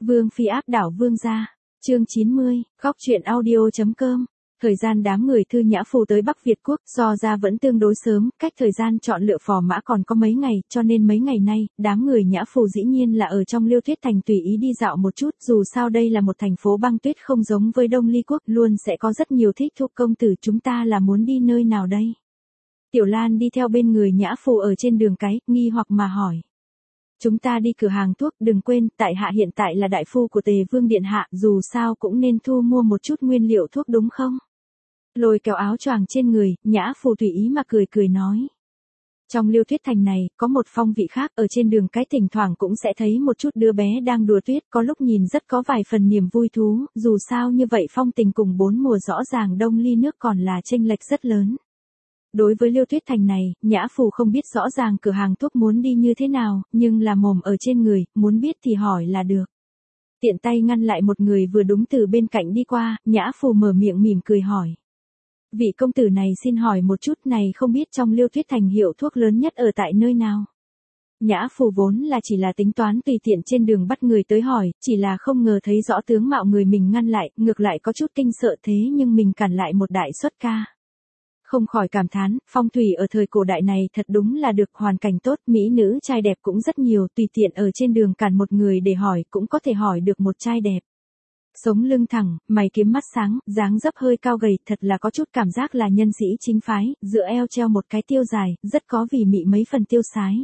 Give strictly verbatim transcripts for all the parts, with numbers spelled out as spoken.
Vương phi áp đảo vương gia. Chương chín mươi, góc truyện audio chấm com. Thời gian đám người Thư Nhã Phù tới Bắc Việt Quốc, do ra vẫn tương đối sớm, cách thời gian chọn lựa phò mã còn có mấy ngày, cho nên mấy ngày nay, đám người Nhã Phù dĩ nhiên là ở trong Liêu Tuyết Thành tùy ý đi dạo một chút, dù sao đây là một thành phố băng tuyết không giống với Đông Ly Quốc, luôn sẽ có rất nhiều thích thú. Công tử, chúng ta là muốn đi nơi nào đây? Tiểu Lan đi theo bên người Nhã Phù ở trên đường cái, nghi hoặc mà hỏi. Chúng ta đi cửa hàng thuốc, đừng quên, tại hạ hiện tại là đại phu của Tề Vương Điện Hạ, dù sao cũng nên thu mua một chút nguyên liệu thuốc đúng không? Lôi kéo áo choàng trên người, Nhã Phù tùy ý mà cười cười nói. Trong Liêu Tuyết Thành này, có một phong vị khác, ở trên đường cái thỉnh thoảng cũng sẽ thấy một chút đứa bé đang đùa tuyết, có lúc nhìn rất có vài phần niềm vui thú, dù sao như vậy phong tình cùng bốn mùa rõ ràng Đông Ly nước còn là chênh lệch rất lớn. Đối với Liêu Tuyết Thành này, Nhã Phù không biết rõ ràng cửa hàng thuốc muốn đi như thế nào, nhưng là mồm ở trên người, muốn biết thì hỏi là được. Tiện tay ngăn lại một người vừa đúng từ bên cạnh đi qua, Nhã Phù mở miệng mỉm cười hỏi. Vị công tử này xin hỏi một chút này không biết trong Liêu Tuyết Thành hiệu thuốc lớn nhất ở tại nơi nào? Nhã Phù vốn là chỉ là tính toán tùy tiện trên đường bắt người tới hỏi, chỉ là không ngờ thấy rõ tướng mạo người mình ngăn lại, ngược lại có chút kinh sợ thế nhưng mình cản lại một đại xuất ca. Không khỏi cảm thán, phong thủy ở thời cổ đại này thật đúng là được, hoàn cảnh tốt, mỹ nữ trai đẹp cũng rất nhiều, tùy tiện ở trên đường cản một người để hỏi cũng có thể hỏi được một trai đẹp. Sống lưng thẳng, mày kiếm mắt sáng, dáng dấp hơi cao gầy, thật là có chút cảm giác là nhân sĩ chính phái, dựa eo treo một cái tiêu dài, rất có vì mị mấy phần tiêu sái.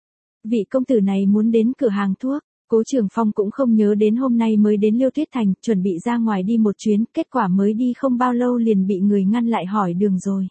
Vị công tử này muốn đến cửa hàng thuốc. Cố Trường Phong cũng không nhớ đến hôm nay mới đến Liêu Tuyết Thành, chuẩn bị ra ngoài đi một chuyến, kết quả mới đi không bao lâu liền bị người ngăn lại hỏi đường rồi.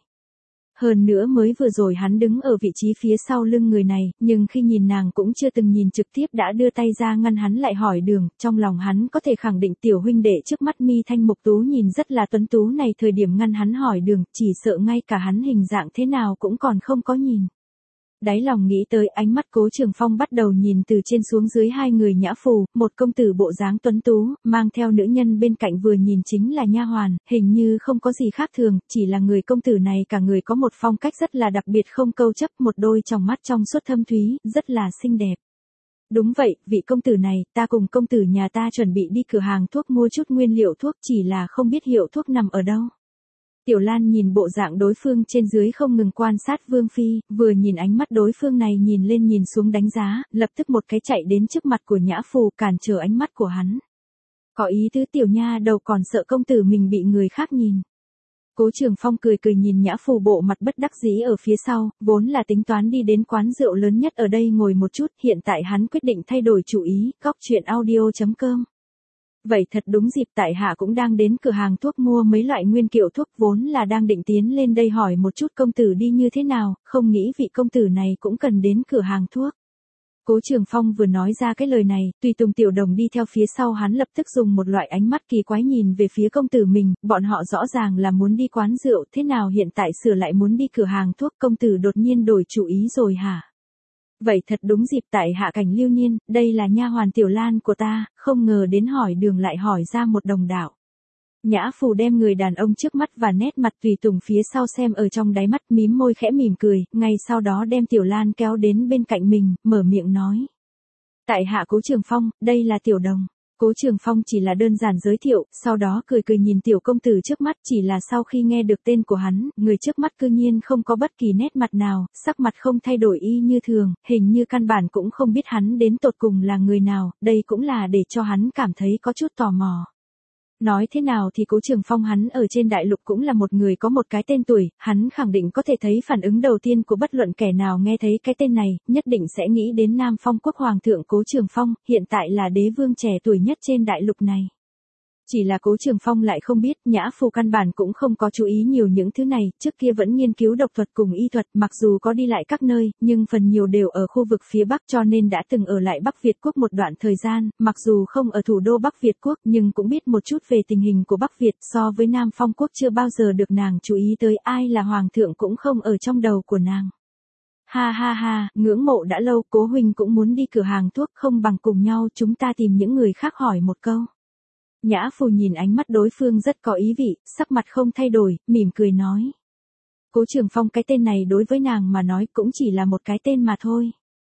Hơn nữa mới vừa rồi hắn đứng ở vị trí phía sau lưng người này, nhưng khi nhìn nàng cũng chưa từng nhìn trực tiếp đã đưa tay ra ngăn hắn lại hỏi đường, trong lòng hắn có thể khẳng định tiểu huynh đệ trước mắt mi thanh mục tú nhìn rất là tuấn tú này thời điểm ngăn hắn hỏi đường, chỉ sợ ngay cả hắn hình dạng thế nào cũng còn không có nhìn. Đáy lòng nghĩ tới, ánh mắt Cố Trường Phong bắt đầu nhìn từ trên xuống dưới hai người Nhã Phù, một công tử bộ dáng tuấn tú, mang theo nữ nhân bên cạnh vừa nhìn chính là nha hoàn, hình như không có gì khác thường, chỉ là người công tử này cả người có một phong cách rất là đặc biệt không câu chấp, một đôi tròng mắt trong suốt thâm thúy, rất là xinh đẹp. Đúng vậy, vị công tử này, ta cùng công tử nhà ta chuẩn bị đi cửa hàng thuốc mua chút nguyên liệu thuốc, chỉ là không biết hiệu thuốc nằm ở đâu. Tiểu Lan nhìn bộ dạng đối phương trên dưới không ngừng quan sát Vương Phi, vừa nhìn ánh mắt đối phương này nhìn lên nhìn xuống đánh giá, lập tức một cái chạy đến trước mặt của Nhã Phù cản trở ánh mắt của hắn. Có ý tứ tiểu nha đầu còn sợ công tử mình bị người khác nhìn. Cố Trường Phong cười cười nhìn Nhã Phù bộ mặt bất đắc dĩ ở phía sau, vốn là tính toán đi đến quán rượu lớn nhất ở đây ngồi một chút, hiện tại hắn quyết định thay đổi chủ ý, góc truyện audio chấm com. Vậy thật đúng dịp tại hạ cũng đang đến cửa hàng thuốc mua mấy loại nguyên liệu thuốc vốn là đang định tiến lên đây hỏi một chút công tử đi như thế nào, không nghĩ vị công tử này cũng cần đến cửa hàng thuốc. Cố Trường Phong vừa nói ra cái lời này, tùy tùng tiểu đồng đi theo phía sau hắn lập tức dùng một loại ánh mắt kỳ quái nhìn về phía công tử mình, bọn họ rõ ràng là muốn đi quán rượu, thế nào hiện tại sửa lại muốn đi cửa hàng thuốc, công tử đột nhiên đổi chủ ý rồi hả? Vậy thật đúng dịp tại hạ Cảnh Lưu Niên, đây là nha hoàn Tiểu Lan của ta, không ngờ đến hỏi đường lại hỏi ra một đồng đạo. Nhã Phù đem người đàn ông trước mắt và nét mặt tùy tùng phía sau xem ở trong đáy mắt, mím môi khẽ mỉm cười, ngay sau đó đem Tiểu Lan kéo đến bên cạnh mình, mở miệng nói. Tại hạ Cố Trường Phong, đây là Tiểu Đồng. Cố Trường Phong chỉ là đơn giản giới thiệu, sau đó cười cười nhìn tiểu công tử trước mắt, chỉ là sau khi nghe được tên của hắn, người trước mắt cư nhiên không có bất kỳ nét mặt nào, sắc mặt không thay đổi y như thường, hình như căn bản cũng không biết hắn đến tột cùng là người nào, đây cũng là để cho hắn cảm thấy có chút tò mò. Nói thế nào thì Cố Trường Phong hắn ở trên đại lục cũng là một người có một cái tên tuổi, hắn khẳng định có thể thấy phản ứng đầu tiên của bất luận kẻ nào nghe thấy cái tên này, nhất định sẽ nghĩ đến Nam Phong quốc hoàng thượng Cố Trường Phong, hiện tại là đế vương trẻ tuổi nhất trên đại lục này. Chỉ là Cố Trường Phong lại không biết, Nhã Phù căn bản cũng không có chú ý nhiều những thứ này, trước kia vẫn nghiên cứu độc thuật cùng y thuật, mặc dù có đi lại các nơi, nhưng phần nhiều đều ở khu vực phía Bắc cho nên đã từng ở lại Bắc Việt Quốc một đoạn thời gian, mặc dù không ở thủ đô Bắc Việt Quốc nhưng cũng biết một chút về tình hình của Bắc Việt, so với Nam Phong Quốc chưa bao giờ được nàng chú ý tới, ai là hoàng thượng cũng không ở trong đầu của nàng. Ha ha ha, ngưỡng mộ đã lâu, Cố huynh cũng muốn đi cửa hàng thuốc, không bằng cùng nhau chúng ta tìm những người khác hỏi một câu. Nhã Phù nhìn ánh mắt đối phương rất có ý vị, sắc mặt không thay đổi, mỉm cười nói. Cố Trường Phong cái tên này đối với nàng mà nói cũng chỉ là một cái tên mà thôi.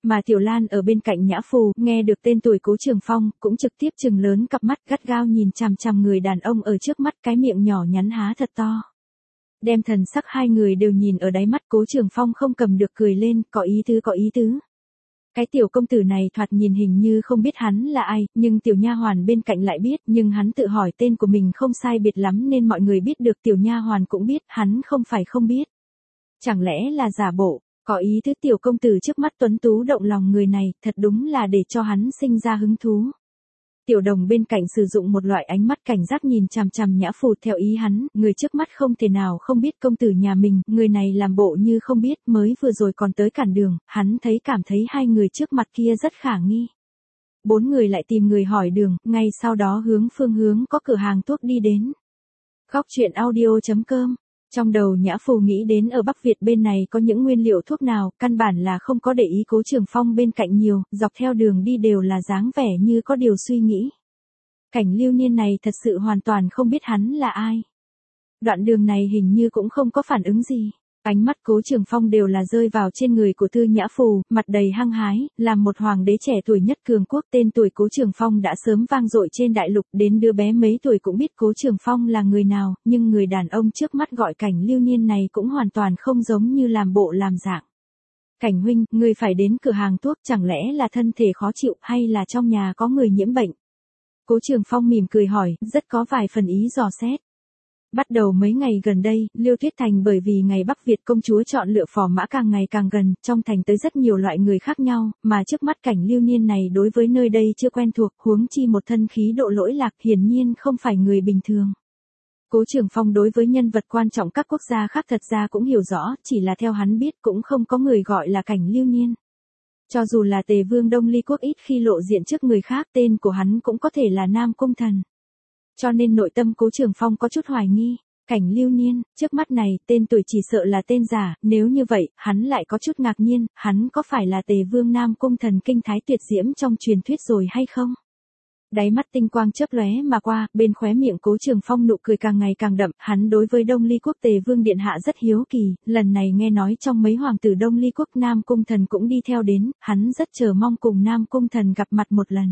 Mà Tiểu Lan ở bên cạnh Nhã Phù, nghe được tên tuổi Cố Trường Phong, cũng trực tiếp trừng lớn cặp mắt gắt gao nhìn chằm chằm người đàn ông ở trước mắt, cái miệng nhỏ nhắn há thật to. Đem thần sắc hai người đều nhìn ở đáy mắt, Cố Trường Phong không cầm được cười lên, có ý tứ có ý tứ. Cái tiểu công tử này thoạt nhìn hình như không biết hắn là ai, nhưng tiểu nha hoàn bên cạnh lại biết, nhưng hắn tự hỏi tên của mình không sai biệt lắm nên mọi người biết được, tiểu nha hoàn cũng biết, hắn không phải không biết. Chẳng lẽ là giả bộ, có ý tứ tiểu công tử trước mắt tuấn tú động lòng người này, thật đúng là để cho hắn sinh ra hứng thú. Tiểu Đồng bên cạnh sử dụng một loại ánh mắt cảnh giác nhìn chằm chằm Nhã Phù theo ý hắn, người trước mắt không thể nào không biết công tử nhà mình, người này làm bộ như không biết, mới vừa rồi còn tới cản đường, hắn thấy cảm thấy hai người trước mặt kia rất khả nghi. Bốn người lại tìm người hỏi đường, ngay sau đó hướng phương hướng có cửa hàng thuốc đi đến. Góc truyện audio chấm com. Trong đầu Nhã Phù nghĩ đến ở Bắc Việt bên này có những nguyên liệu thuốc nào, căn bản là không có để ý Cố Trường Phong bên cạnh nhiều, dọc theo đường đi đều là dáng vẻ như có điều suy nghĩ. Cảnh Lưu Niên này thật sự hoàn toàn không biết hắn là ai. Đoạn đường này hình như cũng không có phản ứng gì. Ánh mắt Cố Trường Phong đều là rơi vào trên người của Tư Nhã Phù, mặt đầy hăng hái, làm một hoàng đế trẻ tuổi nhất cường quốc, tên tuổi Cố Trường Phong đã sớm vang dội trên đại lục, đến đứa bé mấy tuổi cũng biết Cố Trường Phong là người nào, nhưng người đàn ông trước mắt gọi Cảnh Lưu Niên này cũng hoàn toàn không giống như làm bộ làm dạng. Cảnh huynh, người phải đến cửa hàng thuốc, chẳng lẽ là thân thể khó chịu hay là trong nhà có người nhiễm bệnh? Cố Trường Phong mỉm cười hỏi, rất có vài phần ý dò xét. Bắt đầu mấy ngày gần đây, Liêu Tuyết Thành bởi vì ngày Bắc Việt công chúa chọn lựa phò mã càng ngày càng gần, trong thành tới rất nhiều loại người khác nhau, mà trước mắt Cảnh Lưu Niên này đối với nơi đây chưa quen thuộc, huống chi một thân khí độ lỗi lạc, hiển nhiên không phải người bình thường. Cố Trường Phong đối với nhân vật quan trọng các quốc gia khác thật ra cũng hiểu rõ, chỉ là theo hắn biết cũng không có người gọi là Cảnh Lưu Niên. Cho dù là Tề Vương Đông Ly Quốc ít khi lộ diện trước người khác, tên của hắn cũng có thể là Nam Cung Thần. Cho nên nội tâm Cố Trường Phong có chút hoài nghi, Cảnh Lưu Niên, trước mắt này, tên tuổi chỉ sợ là tên giả, nếu như vậy, hắn lại có chút ngạc nhiên, hắn có phải là Tề Vương Nam Cung Thần kinh thái tuyệt diễm trong truyền thuyết rồi hay không? Đáy mắt tinh quang chớp lóe mà qua, bên khóe miệng Cố Trường Phong nụ cười càng ngày càng đậm, hắn đối với Đông Ly Quốc Tề Vương Điện Hạ rất hiếu kỳ, lần này nghe nói trong mấy hoàng tử Đông Ly Quốc Nam Cung Thần cũng đi theo đến, hắn rất chờ mong cùng Nam Cung Thần gặp mặt một lần.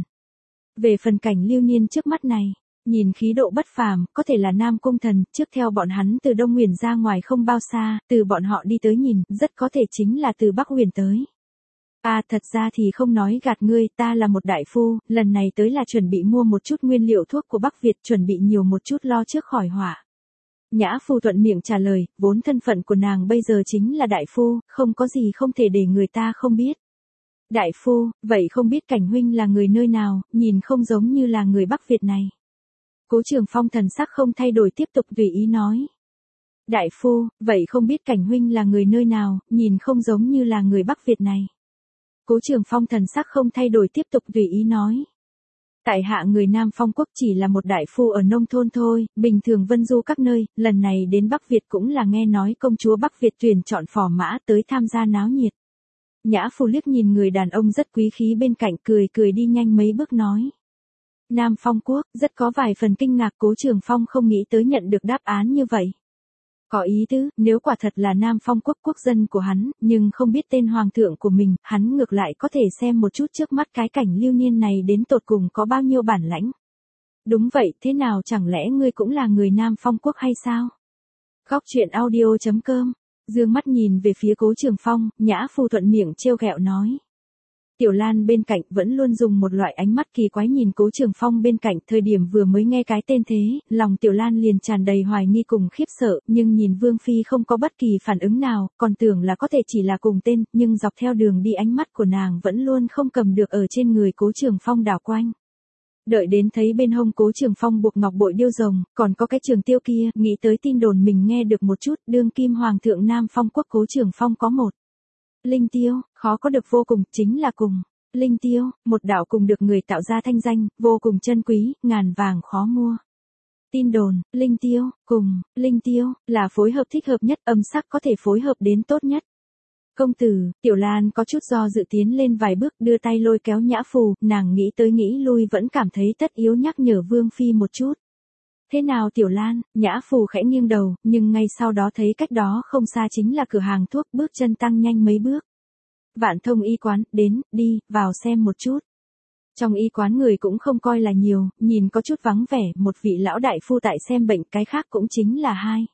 Về phần Cảnh Lưu Niên trước mắt này, nhìn khí độ bất phàm, có thể là Nam Cung Thần, trước theo bọn hắn từ Đông Huyền ra ngoài không bao xa, từ bọn họ đi tới nhìn, rất có thể chính là từ Bắc Huyền tới. À thật ra thì không nói gạt ngươi, ta là một đại phu, lần này tới là chuẩn bị mua một chút nguyên liệu thuốc của Bắc Việt, chuẩn bị nhiều một chút lo trước khỏi họa. Nhã Phu thuận miệng trả lời, vốn thân phận của nàng bây giờ chính là đại phu, không có gì không thể để người ta không biết. Đại phu, vậy không biết Cảnh huynh là người nơi nào, nhìn không giống như là người Bắc Việt này. Cố Trường Phong thần sắc không thay đổi tiếp tục tùy ý nói. Đại phu, vậy không biết Cảnh huynh là người nơi nào, nhìn không giống như là người Bắc Việt này. Cố Trường Phong thần sắc không thay đổi tiếp tục tùy ý nói. Tại hạ người Nam Phong Quốc chỉ là một đại phu ở nông thôn thôi, bình thường vân du các nơi, lần này đến Bắc Việt cũng là nghe nói công chúa Bắc Việt tuyển chọn phò mã tới tham gia náo nhiệt. Nhã Phu liếc nhìn người đàn ông rất quý khí bên cạnh, cười cười đi nhanh mấy bước nói. Nam Phong Quốc, rất có vài phần kinh ngạc, Cố Trường Phong không nghĩ tới nhận được đáp án như vậy. Có ý tứ, nếu quả thật là Nam Phong Quốc quốc dân của hắn, nhưng không biết tên hoàng thượng của mình, hắn ngược lại có thể xem một chút trước mắt cái Cảnh Lưu Niên này đến tột cùng có bao nhiêu bản lãnh. Đúng vậy, thế nào chẳng lẽ ngươi cũng là người Nam Phong Quốc hay sao? Góc truyện audio chấm com, dương mắt nhìn về phía Cố Trường Phong, Nhã Phu thuận miệng trêu ghẹo nói. Tiểu Lan bên cạnh vẫn luôn dùng một loại ánh mắt kỳ quái nhìn Cố Trường Phong bên cạnh, thời điểm vừa mới nghe cái tên thế, lòng Tiểu Lan liền tràn đầy hoài nghi cùng khiếp sợ, nhưng nhìn Vương Phi không có bất kỳ phản ứng nào, còn tưởng là có thể chỉ là cùng tên, nhưng dọc theo đường đi ánh mắt của nàng vẫn luôn không cầm được ở trên người Cố Trường Phong đảo quanh. Đợi đến thấy bên hông Cố Trường Phong buộc ngọc bội điêu rồng, còn có cái trường tiêu kia, nghĩ tới tin đồn mình nghe được một chút, đương kim hoàng thượng Nam Phong Quốc Cố Trường Phong có một linh tiêu, khó có được vô cùng, chính là cùng. Linh tiêu, một đạo cùng được người tạo ra thanh danh, vô cùng chân quý, ngàn vàng khó mua. Tin đồn, linh tiêu, cùng, linh tiêu, là phối hợp thích hợp nhất, âm sắc có thể phối hợp đến tốt nhất. Công tử, Tiểu Lan có chút do dự tiến lên vài bước, đưa tay lôi kéo Nhã Phù, nàng nghĩ tới nghĩ lui vẫn cảm thấy tất yếu nhắc nhở Vương Phi một chút. Thế nào Tiểu Lan, Nhã Phù khẽ nghiêng đầu, nhưng ngay sau đó thấy cách đó không xa chính là cửa hàng thuốc, bước chân tăng nhanh mấy bước. Vạn Thông y quán, đến, đi, vào xem một chút. Trong y quán người cũng không coi là nhiều, nhìn có chút vắng vẻ, một vị lão đại phu tại xem bệnh, cái khác cũng chính là hai.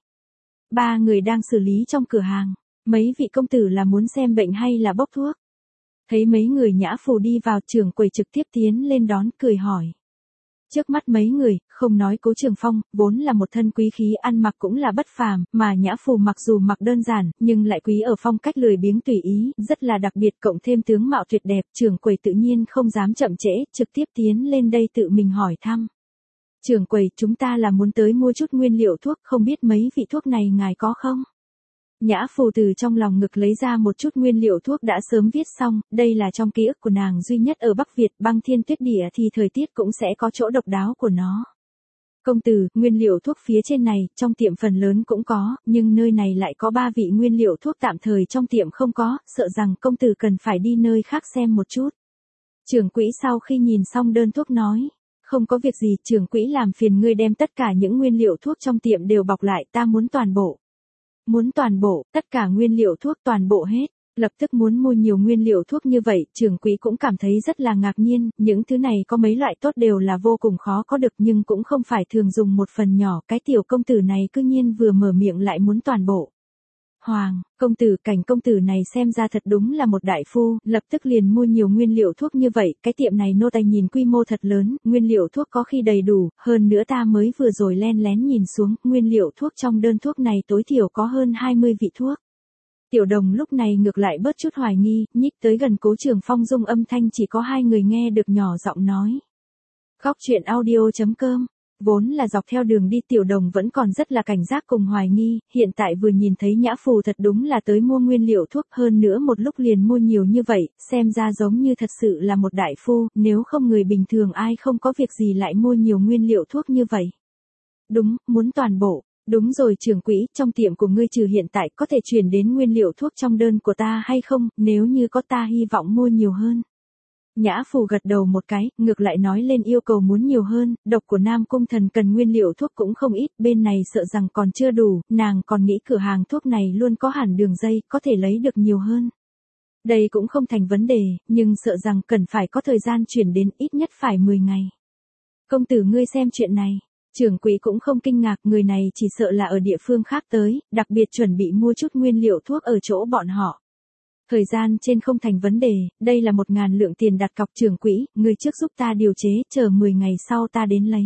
Ba người đang xử lý trong cửa hàng. Mấy vị công tử là muốn xem bệnh hay là bốc thuốc? Thấy mấy người nhã phù đi vào, trưởng quầy trực tiếp tiến lên đón, cười hỏi. Trước mắt mấy người, không nói Cố Trường Phong, vốn là một thân quý khí, ăn mặc cũng là bất phàm, mà nhã phù mặc dù mặc đơn giản, nhưng lại quý ở phong cách lười biếng tùy ý, rất là đặc biệt, cộng thêm tướng mạo tuyệt đẹp, trưởng quầy tự nhiên không dám chậm trễ, trực tiếp tiến lên đây tự mình hỏi thăm. Trưởng quầy, chúng ta là muốn tới mua chút nguyên liệu thuốc, không biết mấy vị thuốc này ngài có không? Nhã phù từ trong lòng ngực lấy ra một chút nguyên liệu thuốc đã sớm viết xong, đây là trong ký ức của nàng duy nhất ở Bắc Việt, băng thiên tuyết địa thì thời tiết cũng sẽ có chỗ độc đáo của nó. Công tử, nguyên liệu thuốc phía trên này, trong tiệm phần lớn cũng có, nhưng nơi này lại có ba vị nguyên liệu thuốc tạm thời trong tiệm không có, sợ rằng công tử cần phải đi nơi khác xem một chút. Trưởng quỹ sau khi nhìn xong đơn thuốc nói. Không có việc gì, trưởng quỹ làm phiền ngươi đem tất cả những nguyên liệu thuốc trong tiệm đều bọc lại, ta muốn toàn bộ. Muốn toàn bộ, tất cả nguyên liệu thuốc toàn bộ hết, lập tức muốn mua nhiều nguyên liệu thuốc như vậy, trưởng quỹ cũng cảm thấy rất là ngạc nhiên, những thứ này có mấy loại tốt đều là vô cùng khó có được nhưng cũng không phải thường dùng một phần nhỏ, cái tiểu công tử này cư nhiên vừa mở miệng lại muốn toàn bộ. Hoàng, công tử, Cảnh công tử này xem ra thật đúng là một đại phu, lập tức liền mua nhiều nguyên liệu thuốc như vậy, cái tiệm này nô tài nhìn quy mô thật lớn, nguyên liệu thuốc có khi đầy đủ, hơn nữa ta mới vừa rồi len lén nhìn xuống, nguyên liệu thuốc trong đơn thuốc này tối thiểu có hơn hai mươi vị thuốc. Tiểu Đồng lúc này ngược lại bớt chút hoài nghi, nhích tới gần Cố Trường Phong, dung âm thanh chỉ có hai người nghe được, nhỏ giọng nói. Góc chuyện audio chấm com. Vốn là dọc theo đường đi Tiểu Đồng vẫn còn rất là cảnh giác cùng hoài nghi, hiện tại vừa nhìn thấy nhã phù thật đúng là tới mua nguyên liệu thuốc, hơn nữa một lúc liền mua nhiều như vậy, xem ra giống như thật sự là một đại phu, nếu không người bình thường ai không có việc gì lại mua nhiều nguyên liệu thuốc như vậy. Đúng, muốn toàn bộ. Đúng rồi trưởng quỹ, trong tiệm của ngươi trừ hiện tại có thể chuyển đến nguyên liệu thuốc trong đơn của ta hay không, nếu như có ta hy vọng mua nhiều hơn. Nhã phù gật đầu một cái, ngược lại nói lên yêu cầu muốn nhiều hơn, độc của Nam Cung Thần cần nguyên liệu thuốc cũng không ít, bên này sợ rằng còn chưa đủ, nàng còn nghĩ cửa hàng thuốc này luôn có hẳn đường dây, có thể lấy được nhiều hơn. Đây cũng không thành vấn đề, nhưng sợ rằng cần phải có thời gian chuyển đến, ít nhất phải mười ngày. Công tử ngươi xem chuyện này. Trưởng quỹ cũng không kinh ngạc, người này chỉ sợ là ở địa phương khác tới, đặc biệt chuẩn bị mua chút nguyên liệu thuốc ở chỗ bọn họ. Thời gian trên không thành vấn đề, đây là một ngàn lượng tiền đặt cọc. Trưởng quỹ, người trước giúp ta điều chế, chờ mười ngày sau ta đến lấy.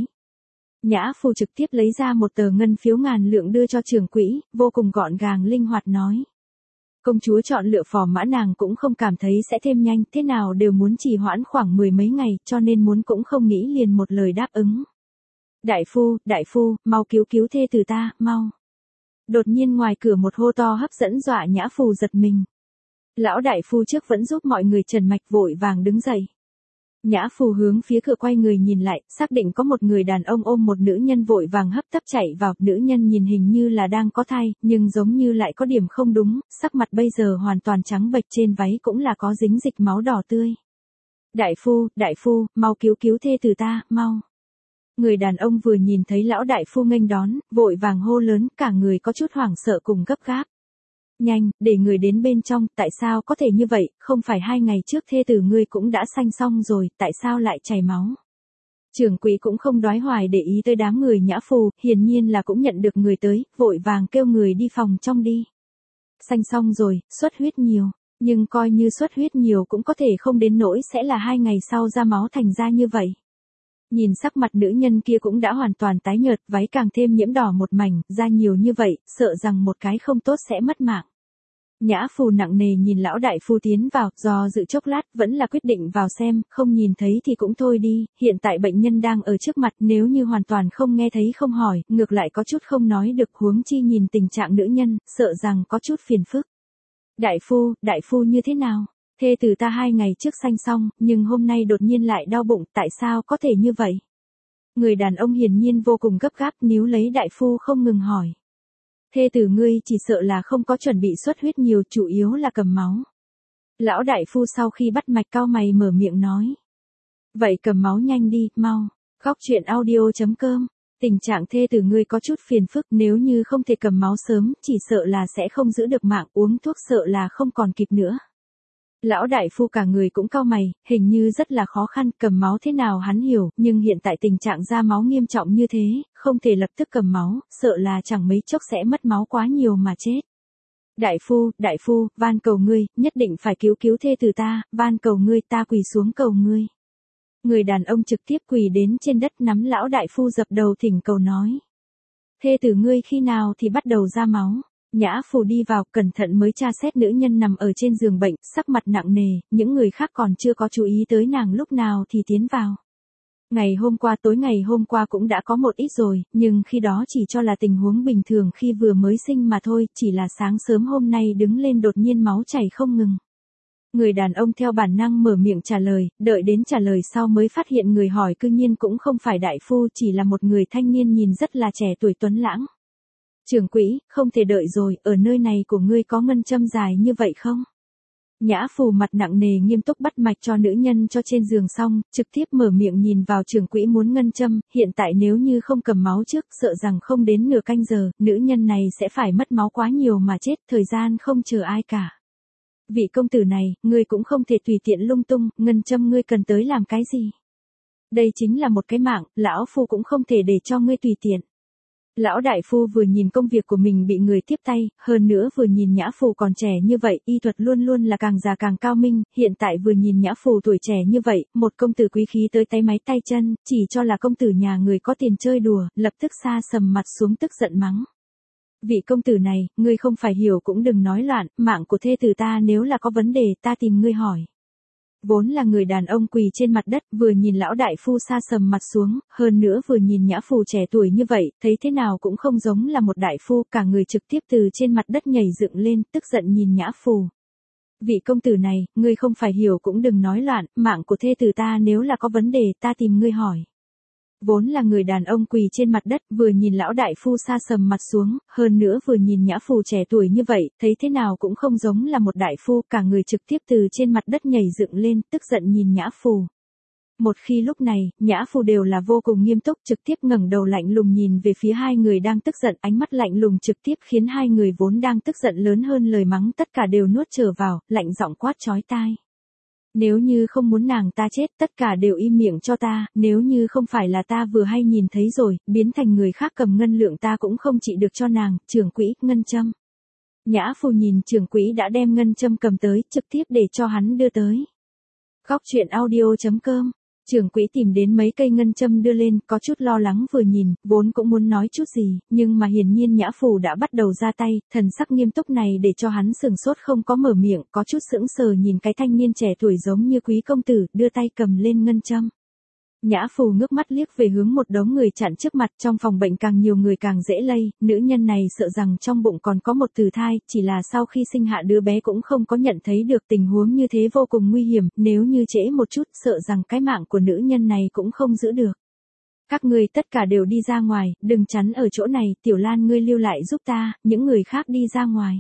Nhã phù trực tiếp lấy ra một tờ ngân phiếu ngàn lượng đưa cho trưởng quỹ, vô cùng gọn gàng linh hoạt nói. Công chúa chọn lựa phò mã nàng cũng không cảm thấy sẽ thêm nhanh, thế nào đều muốn trì hoãn khoảng mười mấy ngày, cho nên muốn cũng không nghĩ liền một lời đáp ứng. Đại phu, đại phu, mau cứu cứu thê tử ta, mau. Đột nhiên ngoài cửa một hô to hấp dẫn dọa nhã phù giật mình. Lão đại phu trước vẫn giúp mọi người trần mạch, vội vàng đứng dậy. Nhã phù hướng phía cửa quay người nhìn lại, xác định có một người đàn ông ôm một nữ nhân, vội vàng hấp tấp chạy vào, nữ nhân nhìn hình như là đang có thai, nhưng giống như lại có điểm không đúng, sắc mặt bây giờ hoàn toàn trắng bệch, trên váy cũng là có dính dịch máu đỏ tươi. Đại phu, đại phu, mau cứu cứu thê tử ta, mau. Người đàn ông vừa nhìn thấy lão đại phu nghênh đón, vội vàng hô lớn, cả người có chút hoảng sợ cùng gấp gáp. Nhanh, để người đến bên trong, tại sao có thể như vậy, không phải hai ngày trước thê tử ngươi cũng đã sanh xong rồi, tại sao lại chảy máu? Trưởng quỹ cũng không đoái hoài để ý tới đám người nhã phù, hiển nhiên là cũng nhận được người tới, vội vàng kêu người đi phòng trong đi. Sanh xong rồi, xuất huyết nhiều, nhưng coi như xuất huyết nhiều cũng có thể không đến nỗi sẽ là hai ngày sau ra máu thành ra như vậy. Nhìn sắc mặt nữ nhân kia cũng đã hoàn toàn tái nhợt, váy càng thêm nhiễm đỏ một mảnh, ra nhiều như vậy, sợ rằng một cái không tốt sẽ mất mạng. Nhã phù nặng nề nhìn lão đại phu tiến vào, do dự chốc lát, vẫn là quyết định vào xem, không nhìn thấy thì cũng thôi đi, hiện tại bệnh nhân đang ở trước mặt, nếu như hoàn toàn không nghe thấy không hỏi, ngược lại có chút không nói được, huống chi nhìn tình trạng nữ nhân, sợ rằng có chút phiền phức. Đại phu, đại phu như thế nào? Thê tử ta hai ngày trước sanh xong, nhưng hôm nay đột nhiên lại đau bụng, tại sao có thể như vậy? Người đàn ông hiển nhiên vô cùng gấp gáp, níu lấy đại phu không ngừng hỏi. Thê tử ngươi chỉ sợ là không có chuẩn bị xuất huyết nhiều, chủ yếu là cầm máu. Lão đại phu sau khi bắt mạch cau mày mở miệng nói. Vậy cầm máu nhanh đi, mau. Góc chuyện audio chấm com. Tình trạng thê tử ngươi có chút phiền phức, nếu như không thể cầm máu sớm, chỉ sợ là sẽ không giữ được mạng, uống thuốc sợ là không còn kịp nữa. Lão đại phu cả người cũng cau mày, hình như rất là khó khăn, cầm máu thế nào hắn hiểu, nhưng hiện tại tình trạng ra máu nghiêm trọng như thế, không thể lập tức cầm máu, sợ là chẳng mấy chốc sẽ mất máu quá nhiều mà chết. Đại phu, đại phu, van cầu ngươi, nhất định phải cứu cứu thê tử ta, van cầu ngươi, ta quỳ xuống cầu ngươi. Người đàn ông trực tiếp quỳ đến trên đất nắm lão đại phu dập đầu thỉnh cầu nói. Thê tử ngươi khi nào thì bắt đầu ra máu. Nhã Phù đi vào, cẩn thận mới tra xét nữ nhân nằm ở trên giường bệnh, sắc mặt nặng nề, những người khác còn chưa có chú ý tới nàng lúc nào thì tiến vào. Ngày hôm qua tối ngày hôm qua cũng đã có một ít rồi, nhưng khi đó chỉ cho là tình huống bình thường khi vừa mới sinh mà thôi, chỉ là sáng sớm hôm nay đứng lên đột nhiên máu chảy không ngừng. Người đàn ông theo bản năng mở miệng trả lời, đợi đến trả lời sau mới phát hiện người hỏi cư nhiên cũng không phải đại phu, chỉ là một người thanh niên nhìn rất là trẻ tuổi tuấn lãng. Trưởng quỹ, không thể đợi rồi, ở nơi này của ngươi có ngân châm dài như vậy không? Nhã Phù mặt nặng nề nghiêm túc bắt mạch cho nữ nhân cho trên giường xong, trực tiếp mở miệng nhìn vào trưởng quỹ muốn ngân châm, hiện tại nếu như không cầm máu trước, sợ rằng không đến nửa canh giờ, nữ nhân này sẽ phải mất máu quá nhiều mà chết, thời gian không chờ ai cả. Vị công tử này, ngươi cũng không thể tùy tiện lung tung, ngân châm ngươi cần tới làm cái gì? Đây chính là một cái mạng, lão phu cũng không thể để cho ngươi tùy tiện. Lão đại phu vừa nhìn công việc của mình bị người tiếp tay, hơn nữa vừa nhìn Nhã Phù còn trẻ như vậy, y thuật luôn luôn là càng già càng cao minh, hiện tại vừa nhìn Nhã Phù tuổi trẻ như vậy, một công tử quý khí tới tay máy tay chân, chỉ cho là công tử nhà người có tiền chơi đùa, lập tức xa sầm mặt xuống tức giận mắng. Vị công tử này, ngươi không phải hiểu cũng đừng nói loạn, mạng của thê tử ta nếu là có vấn đề ta tìm ngươi hỏi. Vốn là người đàn ông quỳ trên mặt đất, vừa nhìn lão đại phu xa sầm mặt xuống, hơn nữa vừa nhìn Nhã Phù trẻ tuổi như vậy, thấy thế nào cũng không giống là một đại phu, cả người trực tiếp từ trên mặt đất nhảy dựng lên, tức giận nhìn Nhã Phù. Vị công tử này, ngươi không phải hiểu cũng đừng nói loạn, mạng của thê tử ta nếu là có vấn đề ta tìm ngươi hỏi. Vốn là người đàn ông quỳ trên mặt đất, vừa nhìn lão đại phu xa sầm mặt xuống, hơn nữa vừa nhìn Nhã Phù trẻ tuổi như vậy, thấy thế nào cũng không giống là một đại phu, cả người trực tiếp từ trên mặt đất nhảy dựng lên, tức giận nhìn Nhã Phù. Một khi lúc này, Nhã Phù đều là vô cùng nghiêm túc, trực tiếp ngẩng đầu lạnh lùng nhìn về phía hai người đang tức giận, ánh mắt lạnh lùng trực tiếp khiến hai người vốn đang tức giận lớn hơn lời mắng tất cả đều nuốt trở vào, lạnh giọng quát chói tai. Nếu như không muốn nàng ta chết, tất cả đều im miệng cho ta, nếu như không phải là ta vừa hay nhìn thấy rồi, biến thành người khác cầm ngân lượng ta cũng không trị được cho nàng, trưởng quỹ, ngân châm. Nhã Phù nhìn trưởng quỹ đã đem ngân châm cầm tới, trực tiếp để cho hắn đưa tới. Góc truyện audio chấm com. Trưởng quỹ tìm đến mấy cây ngân châm đưa lên, có chút lo lắng vừa nhìn, vốn cũng muốn nói chút gì, nhưng mà hiển nhiên Nhã Phù đã bắt đầu ra tay, thần sắc nghiêm túc này để cho hắn sừng sốt không có mở miệng, có chút sững sờ nhìn cái thanh niên trẻ tuổi giống như quý công tử, đưa tay cầm lên ngân châm. Nhã Phù ngước mắt liếc về hướng một đống người chặn trước mặt, trong phòng bệnh càng nhiều người càng dễ lây, nữ nhân này sợ rằng trong bụng còn có một tử thai, chỉ là sau khi sinh hạ đứa bé cũng không có nhận thấy được tình huống như thế vô cùng nguy hiểm, nếu như trễ một chút sợ rằng cái mạng của nữ nhân này cũng không giữ được. Các ngươi tất cả đều đi ra ngoài, đừng chắn ở chỗ này, Tiểu Lan ngươi lưu lại giúp ta, những người khác đi ra ngoài.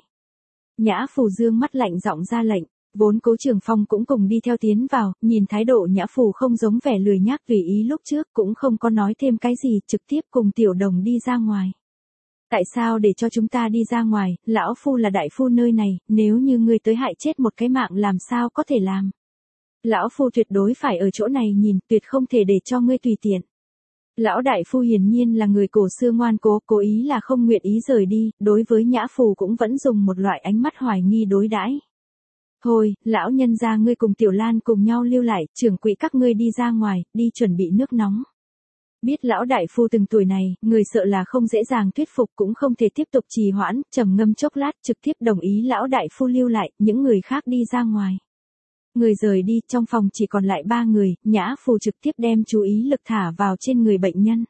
Nhã Phù dương mắt lạnh giọng ra lệnh. Vốn Cố Trường Phong cũng cùng đi theo tiến vào, nhìn thái độ Nhã Phù không giống vẻ lười nhác tùy ý lúc trước, cũng không có nói thêm cái gì, trực tiếp cùng Tiểu Đồng đi ra ngoài. Tại sao để cho chúng ta đi ra ngoài, lão phu là đại phu nơi này, nếu như ngươi tới hại chết một cái mạng làm sao có thể làm. Lão phu tuyệt đối phải ở chỗ này nhìn, tuyệt không thể để cho ngươi tùy tiện. Lão đại phu hiển nhiên là người cổ xưa ngoan cố, cố ý là không nguyện ý rời đi, đối với Nhã Phù cũng vẫn dùng một loại ánh mắt hoài nghi đối đãi. Thôi, lão nhân gia ngươi cùng Tiểu Lan cùng nhau lưu lại, trưởng quỹ các ngươi đi ra ngoài, đi chuẩn bị nước nóng. Biết lão đại phu từng tuổi này, người sợ là không dễ dàng thuyết phục cũng không thể tiếp tục trì hoãn, trầm ngâm chốc lát trực tiếp đồng ý lão đại phu lưu lại, những người khác đi ra ngoài. Người rời đi, trong phòng chỉ còn lại ba người, Nhã Phù trực tiếp đem chú ý lực thả vào trên người bệnh nhân.